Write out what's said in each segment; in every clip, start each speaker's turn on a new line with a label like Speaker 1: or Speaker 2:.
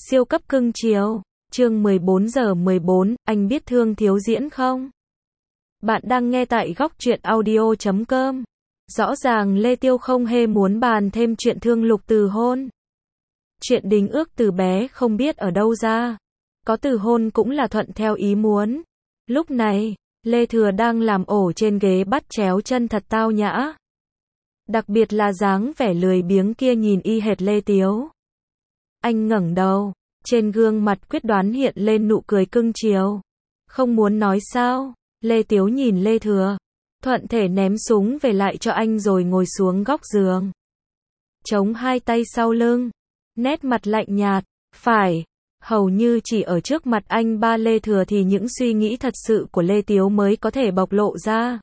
Speaker 1: Siêu cấp cưng chiều. Chương 14:14, anh biết Thương Thiếu Diễn không? Bạn đang nghe tại góc truyện audio.com. Rõ ràng Lê Tiêu không hề muốn bàn thêm chuyện Thương Lục từ hôn. Chuyện đính ước từ bé không biết ở đâu ra. Có từ hôn cũng là thuận theo ý muốn. Lúc này, Lê Thừa đang làm ổ trên ghế bắt chéo chân thật tao nhã. Đặc biệt là dáng vẻ lười biếng kia nhìn y hệt Lê Tiếu. Anh ngẩng đầu, trên gương mặt quyết đoán hiện lên nụ cười cưng chiều. Không muốn nói sao? Lê Tiếu nhìn Lê Thừa, thuận thể ném súng về lại cho anh rồi ngồi xuống góc giường. Chống hai tay sau lưng, nét mặt lạnh nhạt, phải, hầu như chỉ ở trước mặt anh ba Lê Thừa thì những suy nghĩ thật sự của Lê Tiếu mới có thể bộc lộ ra.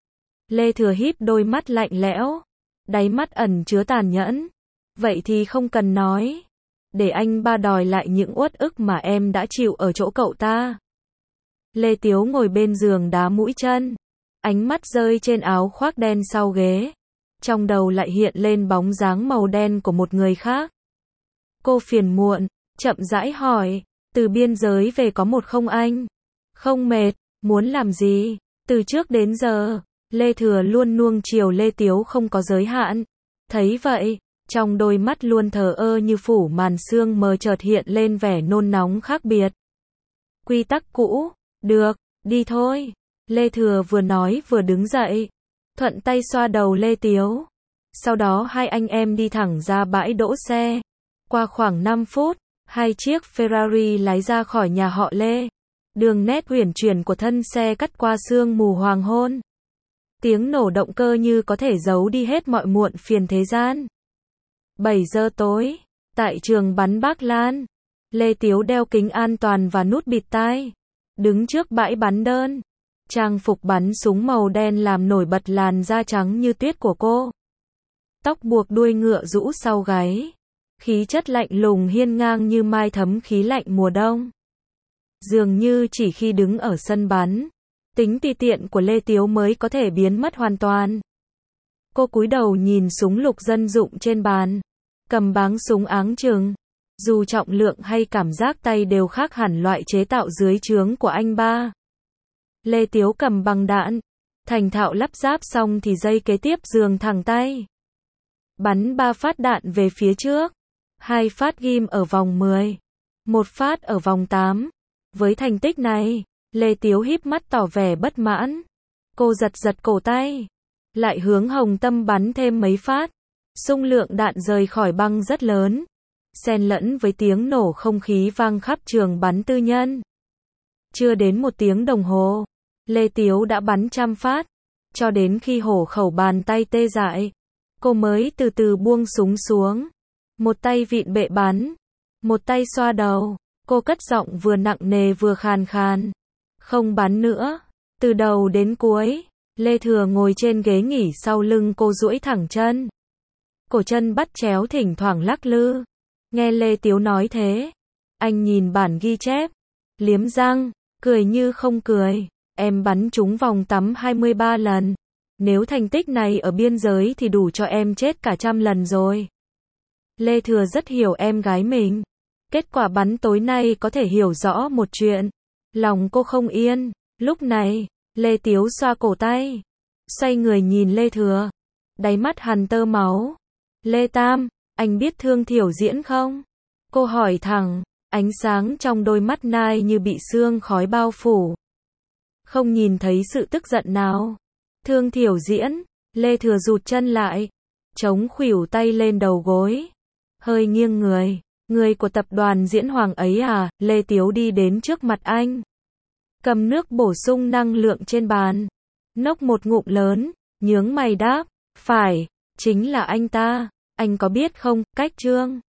Speaker 1: Lê Thừa híp đôi mắt lạnh lẽo, đáy mắt ẩn chứa tàn nhẫn. Vậy thì không cần nói. Để anh ba đòi lại những uất ức mà em đã chịu ở chỗ cậu ta. Lê Tiếu ngồi bên giường đá mũi chân. Ánh mắt rơi trên áo khoác đen sau ghế. Trong đầu lại hiện lên bóng dáng màu đen của một người khác. Cô phiền muộn, chậm rãi hỏi, từ biên giới về có một không anh? Không mệt, muốn làm gì? Từ trước đến giờ, Lê Thừa luôn nuông chiều Lê Tiếu không có giới hạn. Thấy vậy, trong đôi mắt luôn thờ ơ như phủ màn sương mờ chợt hiện lên vẻ nôn nóng khác biệt. Quy tắc cũ, được, đi thôi. Lê Thừa vừa nói vừa đứng dậy, thuận tay xoa đầu Lê Tiếu. Sau đó hai anh em đi thẳng ra bãi đỗ xe. Qua khoảng 5 phút, hai chiếc Ferrari lái ra khỏi nhà họ Lê. Đường nét uyển chuyển của thân xe cắt qua sương mù hoàng hôn. Tiếng nổ động cơ như có thể giấu đi hết mọi muộn phiền thế gian. 7 giờ tối, tại trường bắn Bác Lan, Lê Tiếu đeo kính an toàn và nút bịt tai, đứng trước bãi bắn đơn. Trang phục bắn súng màu đen làm nổi bật làn da trắng như tuyết của cô. Tóc buộc đuôi ngựa rũ sau gáy, khí chất lạnh lùng hiên ngang như mai thấm khí lạnh mùa đông. Dường như chỉ khi đứng ở sân bắn, tính tùy tiện của Lê Tiếu mới có thể biến mất hoàn toàn. Cô cúi đầu nhìn súng lục dân dụng trên bàn, cầm báng súng áng chừng. Dù trọng lượng hay cảm giác tay đều khác hẳn loại chế tạo dưới trướng của anh ba. Lê Tiếu cầm bằng đạn, thành thạo lắp ráp xong thì giây kế tiếp giường thẳng tay. Bắn 3 phát đạn về phía trước, 2 phát ghim ở vòng 10, 1 phát ở vòng 8. Với thành tích này, Lê Tiếu híp mắt tỏ vẻ bất mãn. Cô giật giật cổ tay, lại hướng hồng tâm bắn thêm mấy phát. Xung lượng đạn rời khỏi băng rất lớn, xen lẫn với tiếng nổ không khí vang khắp trường bắn tư nhân. Chưa đến 1 tiếng đồng hồ, Lê Tiếu đã bắn trăm phát, cho đến khi hổ khẩu bàn tay tê dại, cô mới từ từ buông súng xuống. Một tay vịn bệ bắn, một tay xoa đầu, cô cất giọng vừa nặng nề vừa khàn khàn. Không bắn nữa. Từ đầu đến cuối, Lê Thừa ngồi trên ghế nghỉ sau lưng cô duỗi thẳng chân. Cổ chân bắt chéo thỉnh thoảng lắc lư. Nghe Lê Tiếu nói thế, anh nhìn bản ghi chép, liếm răng, cười như không cười. Em bắn trúng vòng tắm 23 lần. Nếu thành tích này ở biên giới thì đủ cho em chết cả 100 lần rồi. Lê Thừa rất hiểu em gái mình. Kết quả bắn tối nay có thể hiểu rõ một chuyện. Lòng cô không yên. Lúc này, Lê Tiếu xoa cổ tay, xoay người nhìn Lê Thừa, đáy mắt hằn tơ máu. Lê Tam, anh biết Thương Thiếu Diễn không? Cô hỏi thẳng, ánh sáng trong đôi mắt nai như bị sương khói bao phủ. Không nhìn thấy sự tức giận nào. Thương Thiếu Diễn, Lê Thừa rụt chân lại, chống khuỷu tay lên đầu gối, hơi nghiêng người. Người của tập đoàn Diễn Hoàng ấy à? Lê Tiếu đi đến trước mặt anh, cầm nước bổ sung năng lượng trên bàn, nốc một ngụm lớn, nhướng mày đáp, phải, chính là anh ta. Anh có biết không, cách Trương